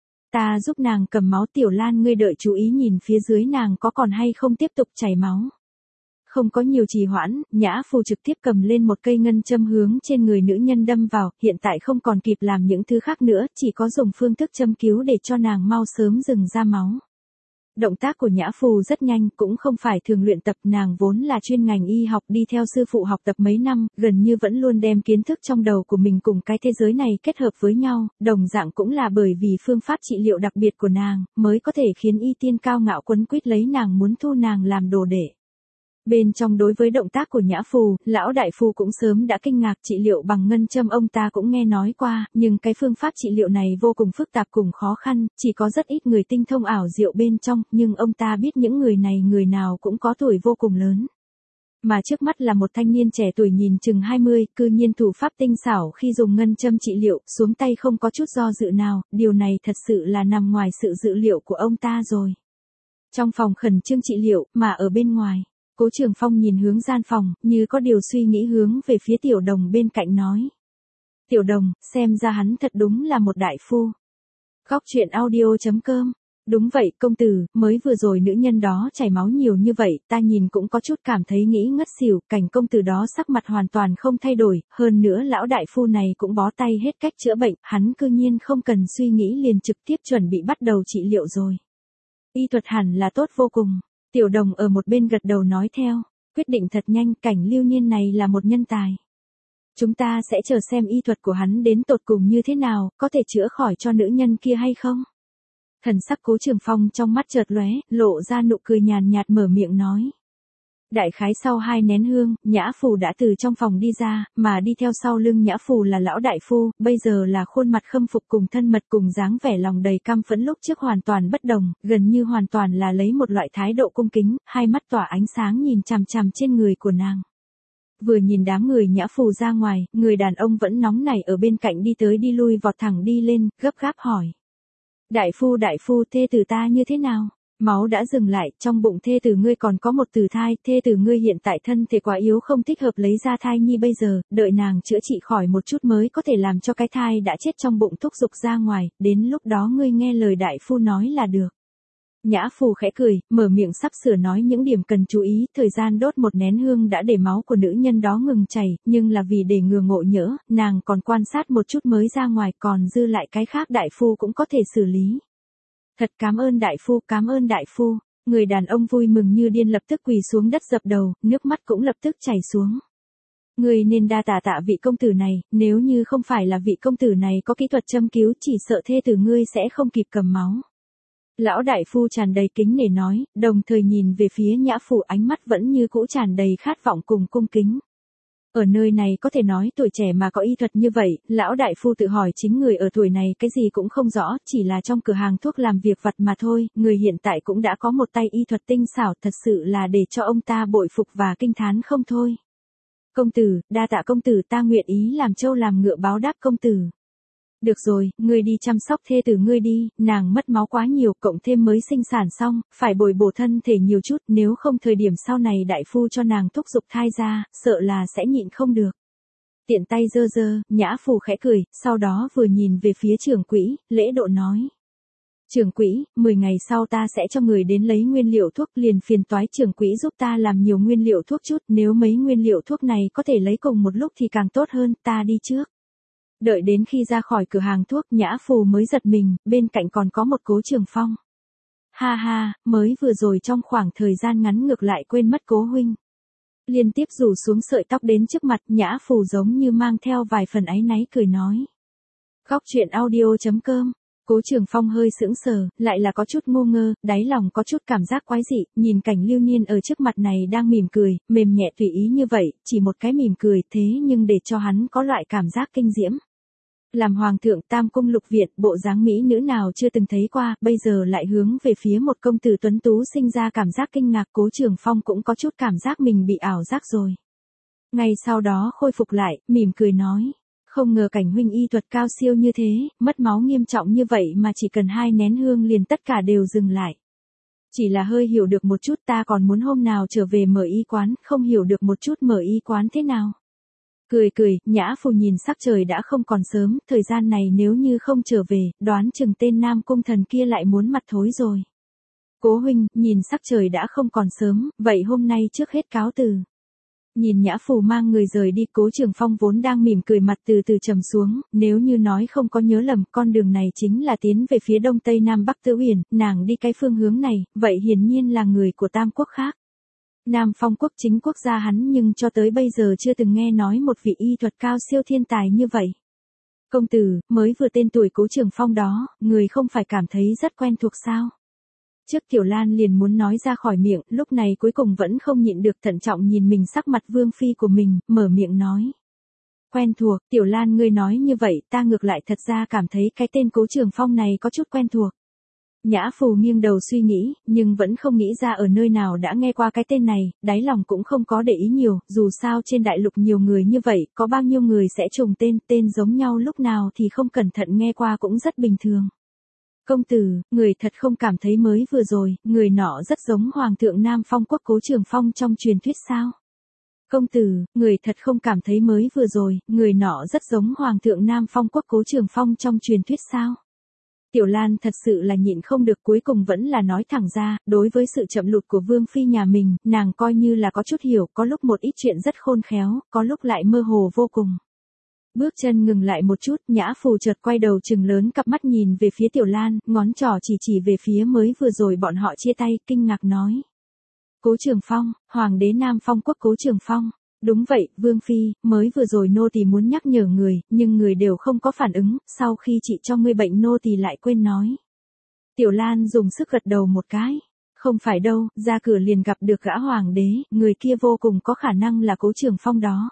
Ta giúp nàng cầm máu, Tiểu Lan ngươi đợi chú ý nhìn phía dưới nàng có còn hay không tiếp tục chảy máu. Không có nhiều trì hoãn, Nhã Phù trực tiếp cầm lên một cây ngân châm hướng trên người nữ nhân đâm vào, hiện tại không còn kịp làm những thứ khác nữa, chỉ có dùng phương thức châm cứu để cho nàng mau sớm dừng ra máu. Động tác của Nhã Phù rất nhanh, cũng không phải thường luyện tập, nàng vốn là chuyên ngành y học đi theo sư phụ học tập mấy năm, gần như vẫn luôn đem kiến thức trong đầu của mình cùng cái thế giới này kết hợp với nhau, đồng dạng cũng là bởi vì phương pháp trị liệu đặc biệt của nàng, mới có thể khiến y tiên cao ngạo quấn quýt lấy nàng muốn thu nàng làm đồ đệ. Bên trong đối với động tác của Nhã Phù, lão đại phu cũng sớm đã kinh ngạc, trị liệu bằng ngân châm ông ta cũng nghe nói qua, nhưng cái phương pháp trị liệu này vô cùng phức tạp cùng khó khăn, chỉ có rất ít người tinh thông ảo diệu bên trong, nhưng ông ta biết những người này người nào cũng có tuổi vô cùng lớn. Mà trước mắt là một thanh niên trẻ tuổi nhìn chừng hai mươi, cư nhiên thủ pháp tinh xảo khi dùng ngân châm trị liệu, xuống tay không có chút do dự nào, điều này thật sự là nằm ngoài sự dự liệu của ông ta rồi. Trong phòng khẩn trương trị liệu, mà ở bên ngoài, Cố Trường Phong nhìn hướng gian phòng, như có điều suy nghĩ hướng về phía Tiểu Đồng bên cạnh nói. Tiểu Đồng, xem ra hắn thật đúng là một đại phu. Góc truyện audio chấm com. Đúng vậy, công tử, mới vừa rồi nữ nhân đó chảy máu nhiều như vậy, ta nhìn cũng có chút cảm thấy nghĩ ngất xỉu, cảnh công tử đó sắc mặt hoàn toàn không thay đổi, hơn nữa lão đại phu này cũng bó tay hết cách chữa bệnh, hắn cư nhiên không cần suy nghĩ liền trực tiếp chuẩn bị bắt đầu trị liệu rồi. Y thuật hẳn là tốt vô cùng. Tiểu Đồng ở một bên gật đầu nói theo, quyết định thật nhanh, cảnh Lưu Niên này là một nhân tài. Chúng ta sẽ chờ xem y thuật của hắn đến tột cùng như thế nào, có thể chữa khỏi cho nữ nhân kia hay không? Thần sắc Cố Trường Phong trong mắt chợt lóe, lộ ra nụ cười nhàn nhạt mở miệng nói. Đại khái sau hai nén hương, Nhã Phù đã từ trong phòng đi ra, mà đi theo sau lưng Nhã Phù là lão đại phu, bây giờ là khuôn mặt khâm phục cùng thân mật cùng dáng vẻ lòng đầy căm phẫn lúc trước hoàn toàn bất đồng, gần như hoàn toàn là lấy một loại thái độ cung kính, hai mắt tỏa ánh sáng nhìn chằm chằm trên người của nàng. Vừa nhìn đám người Nhã Phù ra ngoài, người đàn ông vẫn nóng nảy ở bên cạnh đi tới đi lui vọt thẳng đi lên, gấp gáp hỏi. Đại phu đại phu, thê tử ta như thế nào? Máu đã dừng lại, trong bụng thê tử ngươi còn có một tử thai, thê tử ngươi hiện tại thân thể quá yếu không thích hợp lấy ra thai nhi bây giờ, đợi nàng chữa trị khỏi một chút mới có thể làm cho cái thai đã chết trong bụng thúc giục ra ngoài, đến lúc đó ngươi nghe lời đại phu nói là được. Nhã Phù khẽ cười, mở miệng sắp sửa nói những điểm cần chú ý, thời gian đốt một nén hương đã để máu của nữ nhân đó ngừng chảy, nhưng là vì để ngừa ngộ nhỡ, nàng còn quan sát một chút mới ra ngoài, còn dư lại cái khác đại phu cũng có thể xử lý. Thật cảm ơn đại phu, cảm ơn đại phu. Người đàn ông vui mừng như điên lập tức quỳ xuống đất dập đầu, nước mắt cũng lập tức chảy xuống. Người nên đa tạ tạ vị công tử này, nếu như không phải là vị công tử này có kỹ thuật châm cứu chỉ sợ thê tử ngươi sẽ không kịp cầm máu. Lão đại phu tràn đầy kính nể nói, đồng thời nhìn về phía Nhã Phù ánh mắt vẫn như cũ tràn đầy khát vọng cùng cung kính. Ở nơi này có thể nói tuổi trẻ mà có y thuật như vậy, lão đại phu tự hỏi chính người ở tuổi này cái gì cũng không rõ, chỉ là trong cửa hàng thuốc làm việc vặt mà thôi, người hiện tại cũng đã có một tay y thuật tinh xảo, thật sự là để cho ông ta bội phục và kinh thán không thôi. Công tử, đa tạ công tử, ta nguyện ý làm trâu làm ngựa báo đáp công tử. Được rồi, ngươi đi chăm sóc thê tử ngươi đi, nàng mất máu quá nhiều, cộng thêm mới sinh sản xong, phải bồi bổ thân thể nhiều chút, nếu không thời điểm sau này đại phu cho nàng thúc giục thai ra, sợ là sẽ nhịn không được. Tiện tay dơ dơ, Nhã Phù khẽ cười, sau đó vừa nhìn về phía trưởng quỹ, lễ độ nói. Trưởng quỹ, mười ngày sau ta sẽ cho người đến lấy nguyên liệu thuốc, liền phiền toái trưởng quỹ giúp ta làm nhiều nguyên liệu thuốc chút, nếu mấy nguyên liệu thuốc này có thể lấy cùng một lúc thì càng tốt hơn, ta đi trước. Đợi đến khi ra khỏi cửa hàng thuốc, Nhã Phù mới giật mình, bên cạnh còn có một Cố Trường Phong. Ha ha, mới vừa rồi trong khoảng thời gian ngắn ngược lại quên mất Cố huynh. Liên tiếp rủ xuống sợi tóc đến trước mặt, Nhã Phù giống như mang theo vài phần áy náy cười nói. Góc truyện audio chấm com. Cố Trường Phong hơi sững sờ, lại là có chút ngu ngơ, đáy lòng có chút cảm giác quái dị, nhìn cảnh Lưu Niên ở trước mặt này đang mỉm cười, mềm nhẹ tùy ý như vậy, chỉ một cái mỉm cười thế nhưng để cho hắn có loại cảm giác kinh diễm. Làm hoàng thượng Tam Cung Lục Viện, bộ dáng mỹ nữ nào chưa từng thấy qua, bây giờ lại hướng về phía một công tử tuấn tú sinh ra cảm giác kinh ngạc, Cố Trường Phong cũng có chút cảm giác mình bị ảo giác rồi. Ngay sau đó khôi phục lại, mỉm cười nói. Không ngờ cảnh huynh y thuật cao siêu như thế, mất máu nghiêm trọng như vậy mà chỉ cần hai nén hương liền tất cả đều dừng lại. Chỉ là hơi hiểu được một chút, ta còn muốn hôm nào trở về mở y quán, không hiểu được một chút mở y quán thế nào. Cười cười, Nhã Phù nhìn sắc trời đã không còn sớm, thời gian này nếu như không trở về, đoán chừng tên Nam Cung Thần kia lại muốn mặt thối rồi. Cố huynh, nhìn sắc trời đã không còn sớm, vậy hôm nay trước hết cáo từ. Nhìn Nhã Phù mang người rời đi, Cố Trường Phong vốn đang mỉm cười mặt từ từ trầm xuống, nếu như nói không có nhớ lầm, con đường này chính là tiến về phía đông tây nam bắc Tứ Uyển, nàng đi cái phương hướng này, vậy hiển nhiên là người của tam quốc khác. Nam Phong quốc chính quốc gia hắn nhưng cho tới bây giờ chưa từng nghe nói một vị y thuật cao siêu thiên tài như vậy. Công tử, mới vừa tên tuổi Cố Trường Phong đó, người không phải cảm thấy rất quen thuộc sao? Trước Tiểu Lan liền muốn nói ra khỏi miệng, lúc này cuối cùng vẫn không nhịn được thận trọng nhìn mình sắc mặt vương phi của mình, mở miệng nói. Quen thuộc, Tiểu Lan ngươi nói như vậy, ta ngược lại thật ra cảm thấy cái tên Cố Trường Phong này có chút quen thuộc. Nhã Phù nghiêng đầu suy nghĩ, nhưng vẫn không nghĩ ra ở nơi nào đã nghe qua cái tên này, đáy lòng cũng không có để ý nhiều, dù sao trên đại lục nhiều người như vậy, có bao nhiêu người sẽ trùng tên, tên giống nhau lúc nào thì không cẩn thận nghe qua cũng rất bình thường. Công tử, người thật không cảm thấy mới vừa rồi, người nọ rất giống Hoàng thượng Nam Phong quốc Cố Trường Phong trong truyền thuyết sao? Công tử, người thật không cảm thấy mới vừa rồi, người nọ rất giống Hoàng thượng Nam Phong quốc Cố Trường Phong trong truyền thuyết sao? Tiểu Lan thật sự là nhịn không được, cuối cùng vẫn là nói thẳng ra, đối với sự chậm lụt của Vương Phi nhà mình, nàng coi như là có chút hiểu, có lúc một ít chuyện rất khôn khéo, có lúc lại mơ hồ vô cùng. Bước chân ngừng lại một chút, Nhã Phù chợt quay đầu trừng lớn cặp mắt nhìn về phía Tiểu Lan, ngón trỏ chỉ chỉ về phía mới vừa rồi bọn họ chia tay, kinh ngạc nói. Cố Trường Phong, Hoàng đế Nam Phong quốc Cố Trường Phong. Đúng vậy, Vương Phi, mới vừa rồi nô tỳ muốn nhắc nhở người, nhưng người đều không có phản ứng, sau khi trị cho ngươi bệnh nô tỳ lại quên nói. Tiểu Lan dùng sức gật đầu một cái. Không phải đâu, ra cửa liền gặp được gã hoàng đế, người kia vô cùng có khả năng là Cố Trường Phong đó.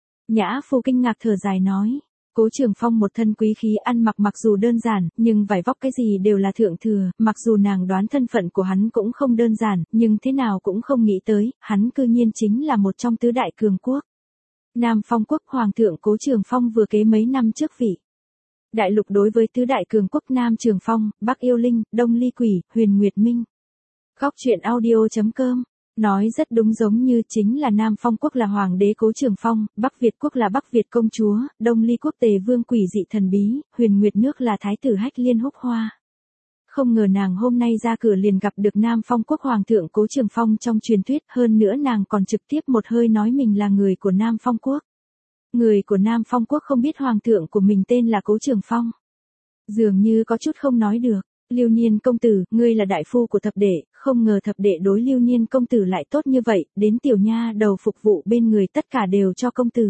Nhã Phu kinh ngạc thở dài nói. Cố Trường Phong một thân quý khí, ăn mặc mặc dù đơn giản, nhưng vải vóc cái gì đều là thượng thừa, mặc dù nàng đoán thân phận của hắn cũng không đơn giản, nhưng thế nào cũng không nghĩ tới, hắn cư nhiên chính là một trong tứ đại cường quốc. Nam Phong quốc Hoàng thượng Cố Trường Phong vừa kế mấy năm trước vị. Đại lục đối với tứ đại cường quốc Nam Trường Phong, Bắc Yêu Linh, Đông Ly Quỷ, Huyền Nguyệt Minh. Góc truyện audio chấm com nói rất đúng, giống như chính là Nam Phong quốc là Hoàng đế Cố Trường Phong, Bắc Việt quốc là Bắc Việt công chúa, Đông Ly quốc Tề vương quỷ dị thần bí, Huyền Nguyệt nước là Thái tử Hách Liên Húc Hoa. Không ngờ nàng hôm nay ra cửa liền gặp được Nam Phong quốc Hoàng thượng Cố Trường Phong trong truyền thuyết, hơn nữa nàng còn trực tiếp một hơi nói mình là người của Nam Phong quốc. Người của Nam Phong quốc không biết Hoàng thượng của mình tên là Cố Trường Phong. Dường như có chút không nói được. Lưu Niên công tử, ngươi là đại phu của thập đệ, không ngờ thập đệ đối Lưu Niên công tử lại tốt như vậy, đến tiểu nha đầu phục vụ bên người tất cả đều cho công tử.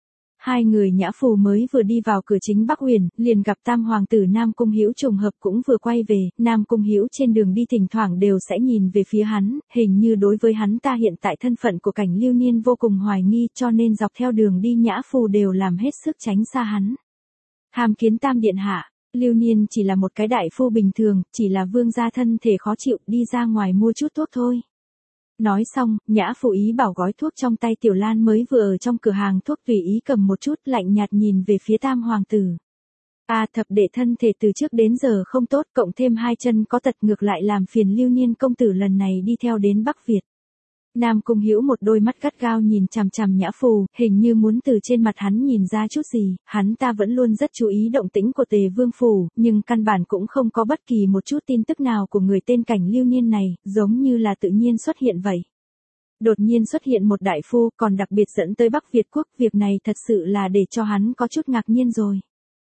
Hai người Nhã Phù mới vừa đi vào cửa chính Bắc Huyền, liền gặp tam hoàng tử Nam Cung Hữu trùng hợp cũng vừa quay về, Nam Cung Hữu trên đường đi thỉnh thoảng đều sẽ nhìn về phía hắn, hình như đối với hắn ta hiện tại thân phận của cảnh Lưu Niên vô cùng hoài nghi, cho nên dọc theo đường đi Nhã Phù đều làm hết sức tránh xa hắn. Hàm kiến tam điện hạ. Lưu Niên chỉ là một cái đại phu bình thường, chỉ là vương gia thân thể khó chịu, đi ra ngoài mua chút thuốc thôi. Nói xong, Nhã Phù ý bảo gói thuốc trong tay Tiểu Lan mới vừa ở trong cửa hàng thuốc tùy ý cầm một chút, lạnh nhạt nhìn về phía tam hoàng tử. À, thập đệ thân thể từ trước đến giờ không tốt, cộng thêm hai chân có tật, ngược lại làm phiền Lưu Niên công tử lần này đi theo đến Bắc Việt. Nam Cung Hữu một đôi mắt gắt gao nhìn chằm chằm Nhã Phù, hình như muốn từ trên mặt hắn nhìn ra chút gì, hắn ta vẫn luôn rất chú ý động tĩnh của Tề Vương phủ, nhưng căn bản cũng không có bất kỳ một chút tin tức nào của người tên cảnh Lưu Niên này, giống như là tự nhiên xuất hiện vậy. Đột nhiên xuất hiện một đại phu, còn đặc biệt dẫn tới Bắc Việt quốc, việc này thật sự là để cho hắn có chút ngạc nhiên rồi.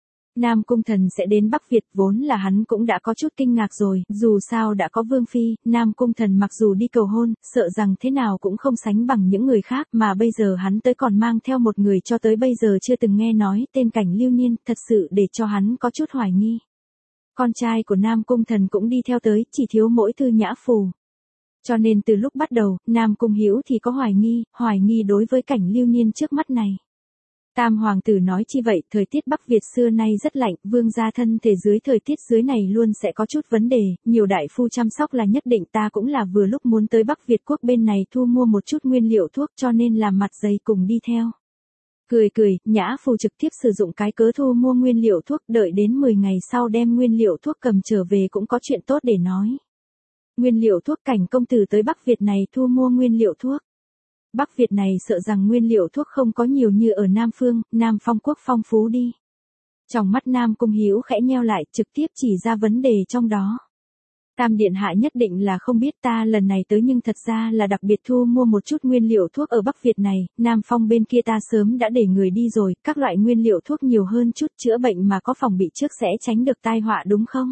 Nam Cung Thần sẽ đến Bắc Việt vốn là hắn cũng đã có chút kinh ngạc rồi, dù sao đã có Vương Phi, Nam Cung Thần mặc dù đi cầu hôn, sợ rằng thế nào cũng không sánh bằng những người khác, mà bây giờ hắn tới còn mang theo một người cho tới bây giờ chưa từng nghe nói, tên cảnh Lưu Niên, thật sự để cho hắn có chút hoài nghi. Con trai của Nam Cung Thần cũng đi theo tới, chỉ thiếu mỗi Thư Nhã Phù. Cho nên từ lúc bắt đầu, Nam Cung Hữu thì có hoài nghi, hoài nghi đối với cảnh Lưu Niên trước mắt này. Tam hoàng tử nói chi vậy, thời tiết Bắc Việt xưa nay rất lạnh, vương gia thân thể dưới thời tiết dưới này luôn sẽ có chút vấn đề, nhiều đại phu chăm sóc là nhất định, ta cũng là vừa lúc muốn tới Bắc Việt quốc bên này thu mua một chút nguyên liệu thuốc cho nên làm mặt dày cùng đi theo. Cười cười, Nhã Phù trực tiếp sử dụng cái cớ thu mua nguyên liệu thuốc, đợi đến mười ngày sau đem nguyên liệu thuốc cầm trở về cũng có chuyện tốt để nói. Nguyên liệu thuốc, cảnh công tử tới Bắc Việt này thu mua nguyên liệu thuốc. Bắc Việt này sợ rằng nguyên liệu thuốc không có nhiều như ở Nam Phương, Nam Phong quốc phong phú đi. Trong mắt Nam Cung Hữu khẽ nheo lại, trực tiếp chỉ ra vấn đề trong đó. Tam điện hạ nhất định là không biết ta lần này tới nhưng thật ra là đặc biệt thu mua một chút nguyên liệu thuốc ở Bắc Việt này, Nam Phong bên kia ta sớm đã để người đi rồi, các loại nguyên liệu thuốc nhiều hơn chút, chữa bệnh mà có phòng bị trước sẽ tránh được tai họa đúng không?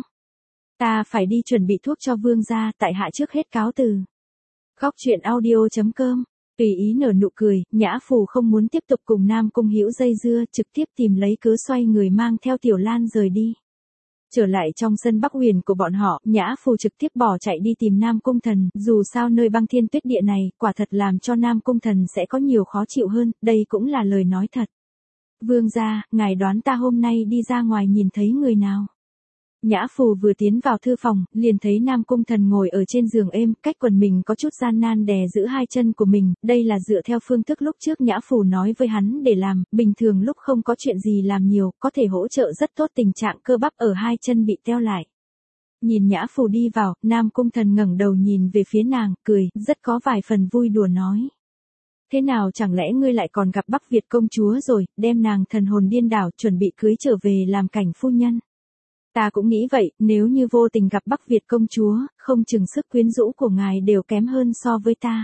Ta phải đi chuẩn bị thuốc cho vương gia, tại hạ trước hết cáo từ. Góc truyện audio chấm com Tùy ý nở nụ cười, Nhã Phù không muốn tiếp tục cùng Nam Cung Hữu dây dưa, trực tiếp tìm lấy cớ xoay người mang theo Tiểu Lan rời đi. Trở lại trong sân Bắc Huyền của bọn họ, Nhã Phù trực tiếp bỏ chạy đi tìm Nam Cung Thần, dù sao nơi băng thiên tuyết địa này, quả thật làm cho Nam Cung Thần sẽ có nhiều khó chịu hơn, đây cũng là lời nói thật. Vương gia, ngài đoán ta hôm nay đi ra ngoài nhìn thấy người nào? Nhã Phù vừa tiến vào thư phòng, liền thấy Nam Cung Thần ngồi ở trên giường êm, cách quần mình có chút gian nan đè giữ hai chân của mình, đây là dựa theo phương thức lúc trước Nhã Phù nói với hắn để làm, bình thường lúc không có chuyện gì làm nhiều, có thể hỗ trợ rất tốt tình trạng cơ bắp ở hai chân bị teo lại. Nhìn Nhã Phù đi vào, Nam Cung Thần ngẩng đầu nhìn về phía nàng, cười, rất có vài phần vui đùa nói. Thế nào chẳng lẽ ngươi lại còn gặp Bắc Việt công chúa rồi, đem nàng thần hồn điên đảo, chuẩn bị cưới trở về làm cảnh phu nhân. Ta cũng nghĩ vậy, nếu như vô tình gặp Bắc Việt công chúa, không chừng sức quyến rũ của ngài đều kém hơn so với ta.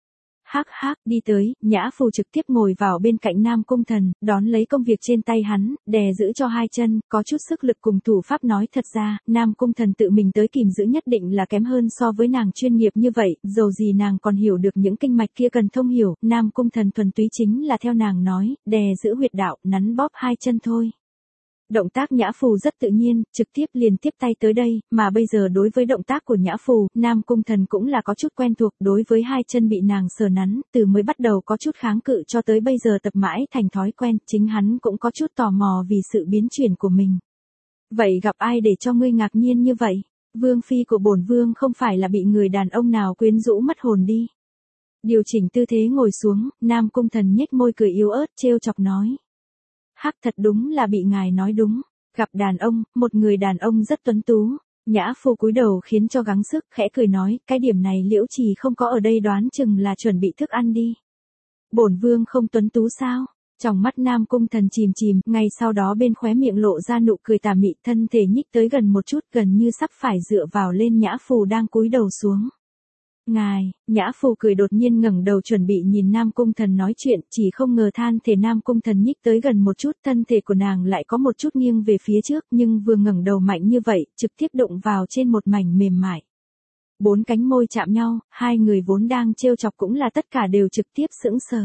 Hắc hắc, đi tới, Nhã Phù trực tiếp ngồi vào bên cạnh Nam Cung Thần, đón lấy công việc trên tay hắn, đè giữ cho hai chân, có chút sức lực cùng thủ pháp nói thật ra, Nam Cung Thần tự mình tới kìm giữ nhất định là kém hơn so với nàng chuyên nghiệp như vậy, dầu gì nàng còn hiểu được những kinh mạch kia cần thông hiểu, Nam Cung Thần thuần túy chính là theo nàng nói, đè giữ huyệt đạo, nắn bóp hai chân thôi. Động tác Nhã Phù rất tự nhiên, trực tiếp liền tiếp tay tới đây, mà bây giờ đối với động tác của Nhã Phù, Nam Cung Thần cũng là có chút quen thuộc, đối với hai chân bị nàng sờ nắn, từ mới bắt đầu có chút kháng cự cho tới bây giờ tập mãi thành thói quen, chính hắn cũng có chút tò mò vì sự biến chuyển của mình. Vậy gặp ai để cho ngươi ngạc nhiên như vậy? Vương phi của bổn vương không phải là bị người đàn ông nào quyến rũ mất hồn đi. Điều chỉnh tư thế ngồi xuống, Nam Cung Thần nhếch môi cười yếu ớt trêu chọc nói. Hắc, thật đúng là bị ngài nói đúng, gặp đàn ông, một người đàn ông rất tuấn tú. Nhã Phù cúi đầu khiến cho gắng sức, khẽ cười nói, cái điểm này Liễu Trì không có ở đây đoán chừng là chuẩn bị thức ăn đi. Bổn vương không tuấn tú sao? Trong mắt Nam Cung Thần chìm chìm, ngay sau đó bên khóe miệng lộ ra nụ cười tà mị, thân thể nhích tới gần một chút, gần như sắp phải dựa vào lên Nhã Phù đang cúi đầu xuống. Ngài, Nhã Phù cười đột nhiên ngẩng đầu chuẩn bị nhìn Nam Cung Thần nói chuyện, chỉ không ngờ than thể Nam Cung Thần nhích tới gần một chút, thân thể của nàng lại có một chút nghiêng về phía trước, nhưng vừa ngẩng đầu mạnh như vậy, trực tiếp đụng vào trên một mảnh mềm mại. Bốn cánh môi chạm nhau, hai người vốn đang trêu chọc cũng là tất cả đều trực tiếp sững sờ.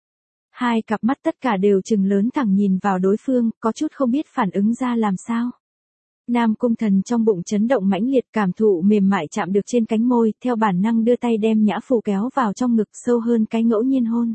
Hai cặp mắt tất cả đều trừng lớn thẳng nhìn vào đối phương, có chút không biết phản ứng ra làm sao. Nam Cung Thần trong bụng chấn động mãnh liệt, cảm thụ mềm mại chạm được trên cánh môi, theo bản năng đưa tay đem Nhã Phù kéo vào trong ngực sâu hơn cái ngẫu nhiên hôn.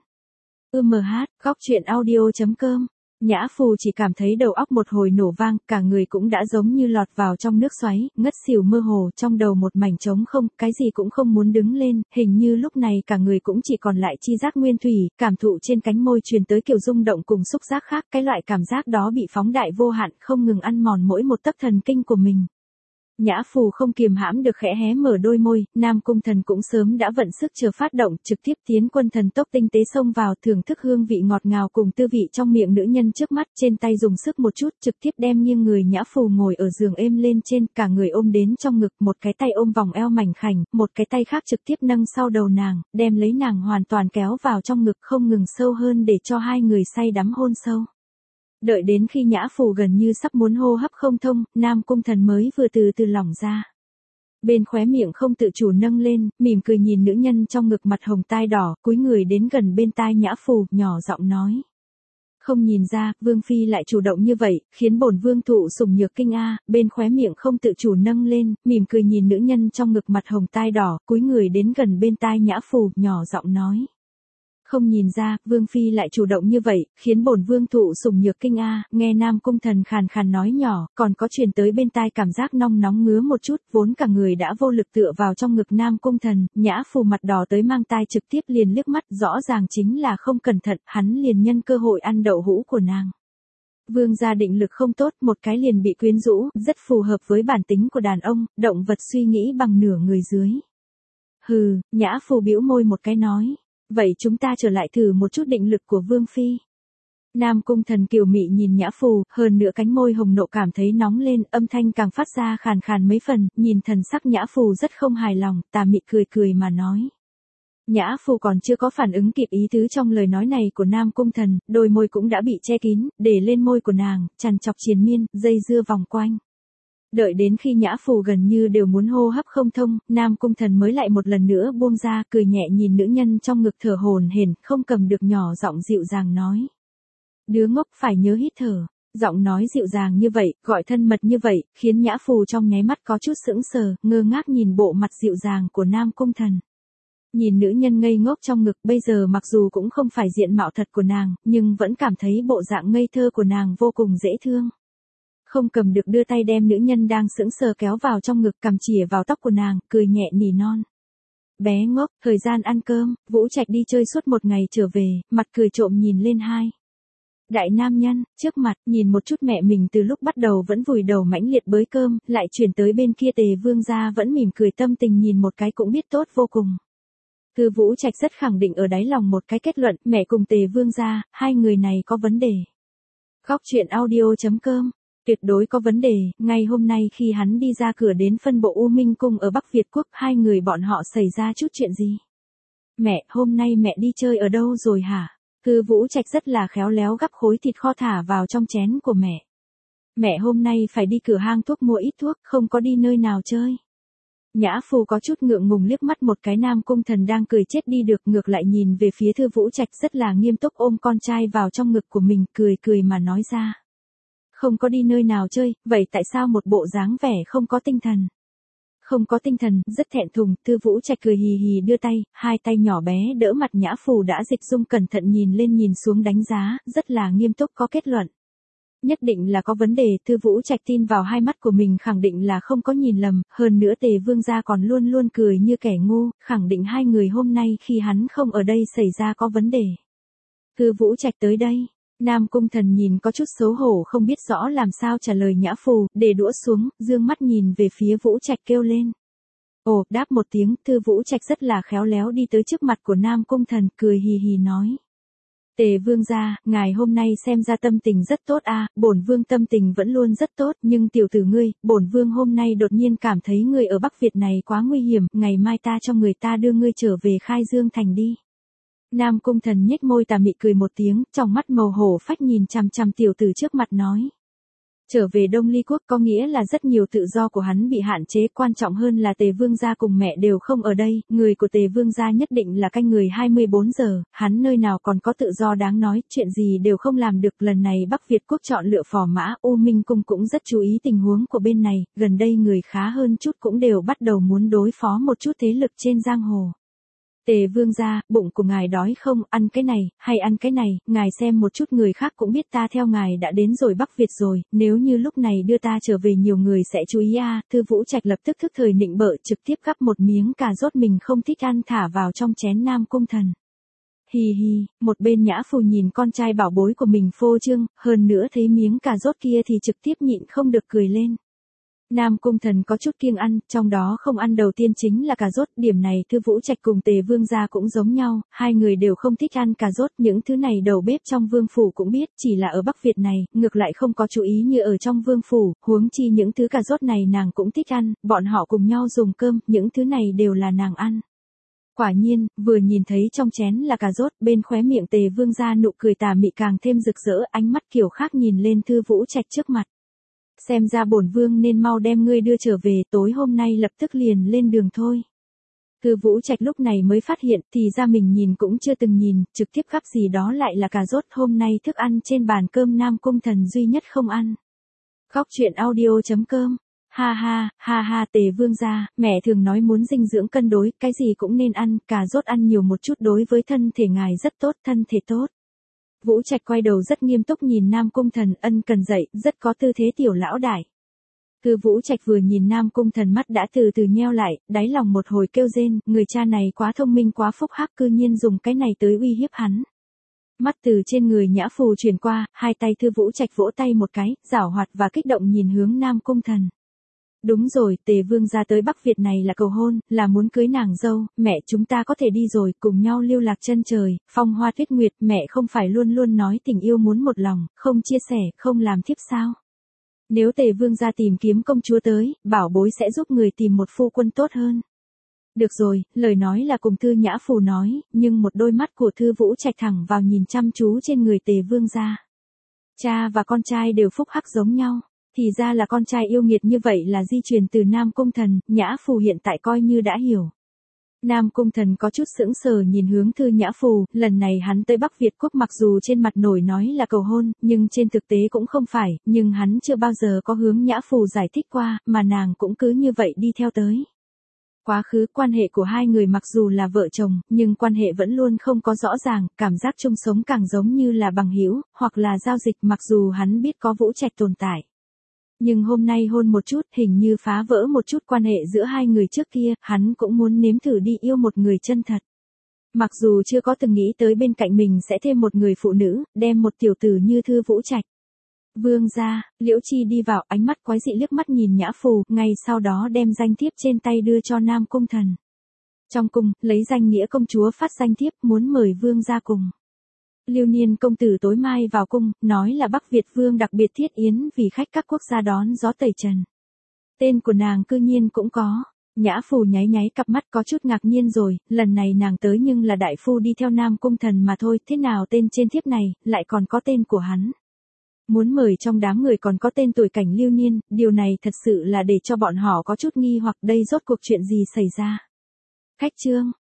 ư em hát, góc truyện audio chấm com. Nhã Phù chỉ cảm thấy đầu óc một hồi nổ vang, cả người cũng đã giống như lọt vào trong nước xoáy, ngất xỉu mơ hồ, trong đầu một mảnh trống không, cái gì cũng không muốn đứng lên, hình như lúc này cả người cũng chỉ còn lại chi giác nguyên thủy, cảm thụ trên cánh môi truyền tới kiểu rung động cùng xúc giác khác, cái loại cảm giác đó bị phóng đại vô hạn, không ngừng ăn mòn mỗi một tấc thần kinh của mình. Nhã Phù không kiềm hãm được khẽ hé mở đôi môi, Nam Cung Thần cũng sớm đã vận sức chờ phát động, trực tiếp tiến quân thần tốc tinh tế xông vào, thưởng thức hương vị ngọt ngào cùng tư vị trong miệng nữ nhân trước mắt, trên tay dùng sức một chút, trực tiếp đem nghiêng người Nhã Phù ngồi ở giường êm lên trên, cả người ôm đến trong ngực, một cái tay ôm vòng eo mảnh khảnh, một cái tay khác trực tiếp nâng sau đầu nàng, đem lấy nàng hoàn toàn kéo vào trong ngực, không ngừng sâu hơn để cho hai người say đắm hôn sâu. Đợi đến khi Nhã Phù gần như sắp muốn hô hấp không thông, Nam Cung Thần mới vừa từ từ lỏng ra. Bên khóe miệng không tự chủ nâng lên, mỉm cười nhìn nữ nhân trong ngực mặt hồng tai đỏ, cúi người đến gần bên tai Nhã Phù, nhỏ giọng nói. Không nhìn ra, Vương Phi lại chủ động như vậy, khiến bổn Vương thụ sủng nhược kinh a. Bên khóe miệng không tự chủ nâng lên, mỉm cười nhìn nữ nhân trong ngực mặt hồng tai đỏ, cúi người đến gần bên tai Nhã Phù, nhỏ giọng nói. Không nhìn ra, Vương Phi lại chủ động như vậy, khiến bổn Vương thụ sủng nhược kinh a. Nghe Nam Cung Thần khàn khàn nói nhỏ, còn có truyền tới bên tai cảm giác nong nóng ngứa một chút, vốn cả người đã vô lực tựa vào trong ngực Nam Cung Thần, Nhã Phù mặt đỏ tới mang tai trực tiếp liền liếc mắt, rõ ràng chính là không cẩn thận, hắn liền nhân cơ hội ăn đậu hũ của nàng. Vương gia định lực không tốt, một cái liền bị quyến rũ, rất phù hợp với bản tính của đàn ông, động vật suy nghĩ bằng nửa người dưới. Hừ, Nhã Phù bĩu môi một cái nói. Vậy chúng ta trở lại thử một chút định lực của Vương Phi. Nam Cung Thần kiều mị nhìn Nhã Phù, hơn nữa cánh môi hồng nộ cảm thấy nóng lên, âm thanh càng phát ra khàn khàn mấy phần, nhìn thần sắc Nhã Phù rất không hài lòng, tà mị cười cười mà nói. Nhã Phù còn chưa có phản ứng kịp ý tứ trong lời nói này của Nam Cung Thần, đôi môi cũng đã bị che kín, để lên môi của nàng, chằn chọc triền miên, dây dưa vòng quanh. Đợi đến khi Nhã Phù gần như đều muốn hô hấp không thông, Nam Cung Thần mới lại một lần nữa buông ra, cười nhẹ nhìn nữ nhân trong ngực thở hổn hển, không cầm được nhỏ giọng dịu dàng nói. Đứa ngốc phải nhớ hít thở. Giọng nói dịu dàng như vậy, gọi thân mật như vậy, khiến Nhã Phù trong nháy mắt có chút sững sờ, ngơ ngác nhìn bộ mặt dịu dàng của Nam Cung Thần. Nhìn nữ nhân ngây ngốc trong ngực bây giờ mặc dù cũng không phải diện mạo thật của nàng, nhưng vẫn cảm thấy bộ dạng ngây thơ của nàng vô cùng dễ thương. Không cầm được đưa tay đem nữ nhân đang sững sờ kéo vào trong ngực, cầm chìa vào tóc của nàng, cười nhẹ nỉ non. Bé ngốc, thời gian ăn cơm, Vũ Trạch đi chơi suốt một ngày trở về, mặt cười trộm nhìn lên hai. Đại nam nhân, trước mặt, nhìn một chút mẹ mình từ lúc bắt đầu vẫn vùi đầu mãnh liệt bới cơm, lại chuyển tới bên kia Tề Vương gia vẫn mỉm cười tâm tình nhìn một cái cũng biết tốt vô cùng. Thư Vũ Trạch rất khẳng định ở đáy lòng một cái kết luận, mẹ cùng Tề Vương gia, hai người này có vấn đề. Góc truyện audio chấm com, tuyệt đối có vấn đề, ngay hôm nay khi hắn đi ra cửa đến phân bộ U Minh Cung ở Bắc Việt Quốc, hai người bọn họ xảy ra chút chuyện gì? Mẹ, hôm nay mẹ đi chơi ở đâu rồi hả? Thư Vũ Trạch rất là khéo léo gắp khối thịt kho thả vào trong chén của mẹ. Mẹ hôm nay phải đi cửa hang thuốc mua ít thuốc, không có đi nơi nào chơi. Nhã Phù có chút ngượng ngùng liếc mắt một cái Nam Cung Thần đang cười chết đi được, ngược lại nhìn về phía Thư Vũ Trạch rất là nghiêm túc ôm con trai vào trong ngực của mình, cười cười mà nói ra. Không có đi nơi nào chơi, vậy tại sao một bộ dáng vẻ không có tinh thần? Không có tinh thần, rất thẹn thùng, Thư Vũ Trạch cười hì hì đưa tay, hai tay nhỏ bé đỡ mặt Nhã Phù đã dịch dung cẩn thận nhìn lên nhìn xuống đánh giá, rất là nghiêm túc có kết luận. Nhất định là có vấn đề, Thư Vũ Trạch tin vào hai mắt của mình khẳng định là không có nhìn lầm, hơn nữa Tề Vương gia còn luôn luôn cười như kẻ ngu, khẳng định hai người hôm nay khi hắn không ở đây xảy ra có vấn đề. Thư Vũ Trạch tới đây, Nam Cung Thần nhìn có chút xấu hổ không biết rõ làm sao trả lời Nhã Phù, để đũa xuống, dương mắt nhìn về phía Vũ Trạch kêu lên. Ồ, đáp một tiếng, Thư Vũ Trạch rất là khéo léo đi tới trước mặt của Nam Cung Thần, cười hì hì nói. Tề Vương gia, ngài hôm nay xem ra tâm tình rất tốt a, à, bổn vương tâm tình vẫn luôn rất tốt, nhưng tiểu tử ngươi, bổn vương hôm nay đột nhiên cảm thấy ngươi ở Bắc Việt này quá nguy hiểm, ngày mai ta cho người ta đưa ngươi trở về Khai Dương thành đi. Nam Cung Thần nhếch môi tà mị cười một tiếng, trong mắt màu hổ phách nhìn chằm chằm tiểu tử trước mặt nói. Trở về Đông Ly Quốc có nghĩa là rất nhiều tự do của hắn bị hạn chế, quan trọng hơn là Tề Vương gia cùng mẹ đều không ở đây, người của Tề Vương gia nhất định là canh người hai mươi bốn giờ, hắn nơi nào còn có tự do đáng nói, chuyện gì đều không làm được. Lần này Bắc Việt Quốc chọn lựa phò mã, U Minh Cung cũng rất chú ý tình huống của bên này, gần đây người khá hơn chút cũng đều bắt đầu muốn đối phó một chút thế lực trên giang hồ. Tề Vương gia, bụng của ngài đói không, ăn cái này, hay ăn cái này, ngài xem một chút người khác cũng biết ta theo ngài đã đến rồi Bắc Việt rồi, nếu như lúc này đưa ta trở về nhiều người sẽ chú ý a. À. Thư Vũ Trạch lập tức thức thời nịnh bợ trực tiếp gắp một miếng cà rốt mình không thích ăn thả vào trong chén Nam Cung Thần. Hì hì, một bên Nhã Phù nhìn con trai bảo bối của mình phô trương, hơn nữa thấy miếng cà rốt kia thì trực tiếp nhịn không được cười lên. Nam Cung Thần có chút kiêng ăn, trong đó không ăn đầu tiên chính là cà rốt, điểm này Thư Vũ Trạch cùng Tề Vương gia cũng giống nhau, hai người đều không thích ăn cà rốt, những thứ này đầu bếp trong vương phủ cũng biết, chỉ là ở Bắc Việt này, ngược lại không có chú ý như ở trong vương phủ, huống chi những thứ cà rốt này nàng cũng thích ăn, bọn họ cùng nhau dùng cơm, những thứ này đều là nàng ăn. Quả nhiên, vừa nhìn thấy trong chén là cà rốt, bên khóe miệng Tề Vương gia nụ cười tà mị càng thêm rực rỡ, ánh mắt kiểu khác nhìn lên Thư Vũ Trạch trước mặt. Xem ra bổn vương nên mau đem ngươi đưa trở về, tối hôm nay lập tức liền lên đường thôi. Thư Vũ Trạch lúc này mới phát hiện, thì ra mình nhìn cũng chưa từng nhìn, trực tiếp gắp gì đó lại là cà rốt, hôm nay thức ăn trên bàn cơm Nam Cung Thần duy nhất không ăn. Góc truyện audio chấm com, ha ha, ha ha Tề Vương gia, mẹ thường nói muốn dinh dưỡng cân đối, cái gì cũng nên ăn, cà rốt ăn nhiều một chút đối với thân thể ngài rất tốt, thân thể tốt. Vũ Trạch quay đầu rất nghiêm túc nhìn Nam Cung Thần, ân cần dậy, rất có tư thế tiểu lão đại. Thư Vũ Trạch vừa nhìn Nam Cung Thần mắt đã từ từ nheo lại, đáy lòng một hồi kêu rên, người cha này quá thông minh quá phúc hắc, cư nhiên dùng cái này tới uy hiếp hắn. Mắt từ trên người Nhã Phù chuyển qua, hai tay Thư Vũ Trạch vỗ tay một cái, giảo hoạt và kích động nhìn hướng Nam Cung Thần. Đúng rồi, Tề Vương gia tới Bắc Việt này là cầu hôn, là muốn cưới nàng dâu, mẹ chúng ta có thể đi rồi, cùng nhau lưu lạc chân trời, phong hoa tuyết nguyệt, mẹ không phải luôn luôn nói tình yêu muốn một lòng, không chia sẻ, không làm thiếp sao. Nếu Tề Vương gia tìm kiếm công chúa tới, bảo bối sẽ giúp người tìm một phu quân tốt hơn. Được rồi, lời nói là cùng Thư Nhã Phù nói, nhưng một đôi mắt của Thư Vũ Trạch thẳng vào nhìn chăm chú trên người Tề Vương gia. Cha và con trai đều phúc hắc giống nhau. Thì ra là con trai yêu nghiệt như vậy là di truyền từ Nam Cung Thần, Nhã Phù hiện tại coi như đã hiểu. Nam Cung Thần có chút sững sờ nhìn hướng Thư Nhã Phù, lần này hắn tới Bắc Việt Quốc mặc dù trên mặt nổi nói là cầu hôn, nhưng trên thực tế cũng không phải, nhưng hắn chưa bao giờ có hướng Nhã Phù giải thích qua, mà nàng cũng cứ như vậy đi theo tới. Quá khứ quan hệ của hai người mặc dù là vợ chồng, nhưng quan hệ vẫn luôn không có rõ ràng, cảm giác chung sống càng giống như là bằng hữu, hoặc là giao dịch mặc dù hắn biết có Vũ Trạch tồn tại. Nhưng hôm nay hôn một chút hình như phá vỡ một chút quan hệ giữa hai người trước kia, hắn cũng muốn nếm thử đi yêu một người chân thật. Mặc dù chưa có từng nghĩ tới bên cạnh mình sẽ thêm một người phụ nữ, đem một tiểu tử như Thư Vũ Trạch. Vương gia, Liễu Chi đi vào, ánh mắt quái dị liếc mắt nhìn Nhã Phù, ngay sau đó đem danh thiếp trên tay đưa cho Nam Cung Thần. Trong cung, lấy danh nghĩa công chúa phát danh thiếp, muốn mời vương gia cùng. Lưu Niên công tử tối mai vào cung, nói là Bắc Việt vương đặc biệt thiết yến vì khách các quốc gia đón gió tẩy trần. Tên của nàng cư nhiên cũng có. Nhã Phù nháy nháy cặp mắt có chút ngạc nhiên rồi, lần này nàng tới nhưng là đại phu đi theo Nam Cung Thần mà thôi, thế nào tên trên thiếp này, lại còn có tên của hắn. Muốn mời trong đám người còn có tên tuổi cảnh Lưu Niên, điều này thật sự là để cho bọn họ có chút nghi hoặc đây rốt cuộc chuyện gì xảy ra. Khách trương,